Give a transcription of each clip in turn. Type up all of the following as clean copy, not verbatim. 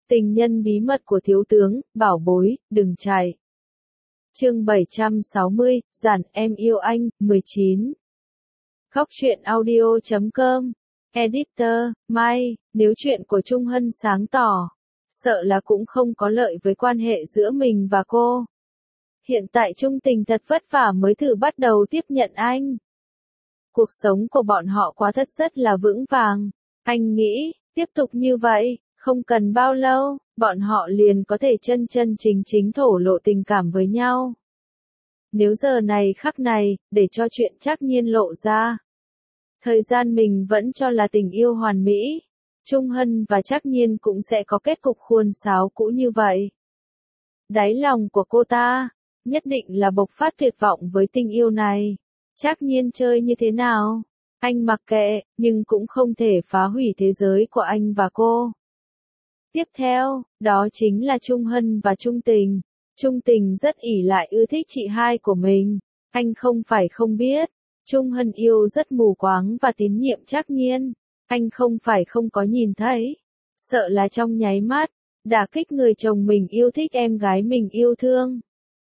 Tình nhân bí mật của thiếu tướng, bảo bối, đừng chạy. Chương 760, Giản em yêu anh, 19. Góc truyện audio.com. Editor, Mai, nếu chuyện của Trung Hân sáng tỏ, sợ là cũng không có lợi với quan hệ giữa mình và cô. Hiện tại Trung Tình thật vất vả mới thử bắt đầu tiếp nhận anh. Cuộc sống của bọn họ quá thật rất là vững vàng. Anh nghĩ, tiếp tục như vậy, không cần bao lâu, bọn họ liền có thể chân chân chính chính thổ lộ tình cảm với nhau. Nếu giờ này khắc này, để cho chuyện Trác Nhiên lộ ra. Thời gian mình vẫn cho là tình yêu hoàn mỹ. Trung Hân và Trác Nhiên cũng sẽ có kết cục khuôn sáo cũ như vậy. Đáy lòng của cô ta, nhất định là bộc phát tuyệt vọng với tình yêu này. Trác Nhiên chơi như thế nào? Anh mặc kệ, nhưng cũng không thể phá hủy thế giới của anh và cô. Tiếp theo, đó chính là Trung Hân và Trung Tình. Trung Tình rất ỷ lại ưa thích chị hai của mình. Anh không phải không biết. Trung Hân yêu rất mù quáng và tín nhiệm Trác Nhiên. Anh không phải không có nhìn thấy. Sợ là trong nháy mắt, đả kích người chồng mình yêu thích em gái mình yêu thương.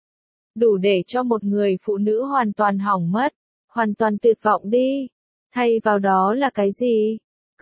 Đủ để cho một người phụ nữ hoàn toàn hỏng mất, hoàn toàn tuyệt vọng đi. Thay vào đó là cái gì?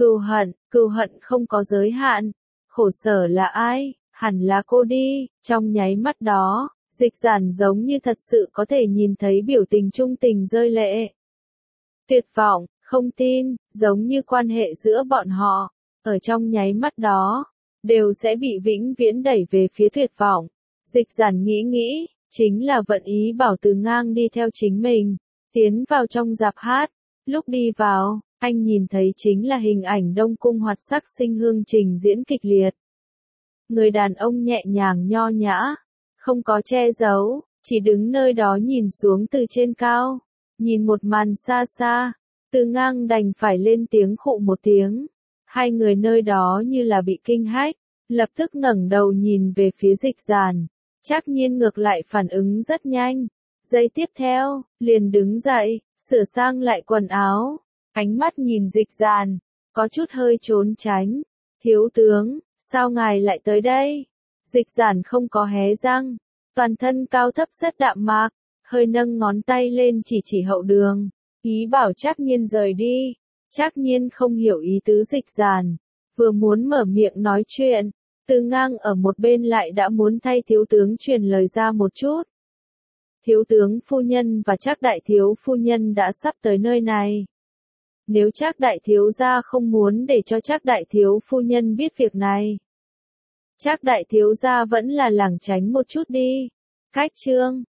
Cừu hận không có giới hạn. Khổ sở là ai? Hẳn là cô đi. Trong nháy mắt đó, Dịch Giản giống như thật sự có thể nhìn thấy biểu tình Trung Tình rơi lệ. Tuyệt vọng, không tin, giống như quan hệ giữa bọn họ, ở trong nháy mắt đó, đều sẽ bị vĩnh viễn đẩy về phía tuyệt vọng. Dịch Giản nghĩ, chính là vận ý bảo Từ Ngang đi theo chính mình, tiến vào trong rạp hát. Lúc đi vào, anh nhìn thấy chính là hình ảnh Đông Cung Hoạt Sắc Sinh Hương trình diễn kịch liệt. Người đàn ông nhẹ nhàng nho nhã, không có che giấu, chỉ đứng nơi đó nhìn xuống từ trên cao, nhìn một màn xa xa. Từ Ngang đành phải lên tiếng khụ một tiếng. Hai người nơi đó như là bị kinh hách, lập tức ngẩng đầu nhìn về phía Dịch Giản. Trác Nhiên ngược lại phản ứng rất nhanh. Giây tiếp theo, liền đứng dậy, sửa sang lại quần áo, ánh mắt nhìn Dịch Giản, có chút hơi trốn tránh. Thiếu tướng, sao ngài lại tới đây? Dịch Giản không có hé răng, toàn thân cao thấp rất đạm mạc, hơi nâng ngón tay lên chỉ hậu đường, ý bảo Trác Nhiên rời đi. Trác Nhiên không hiểu ý tứ Dịch Giản, vừa muốn mở miệng nói chuyện, Từ Ngang ở một bên lại đã muốn thay thiếu tướng truyền lời ra một chút. Thiếu tướng phu nhân và Trác đại thiếu phu nhân đã sắp tới nơi này. Nếu Trác đại thiếu gia không muốn để cho Trác đại thiếu phu nhân biết việc này, Trác đại thiếu gia vẫn là lảng tránh một chút đi. Cách chương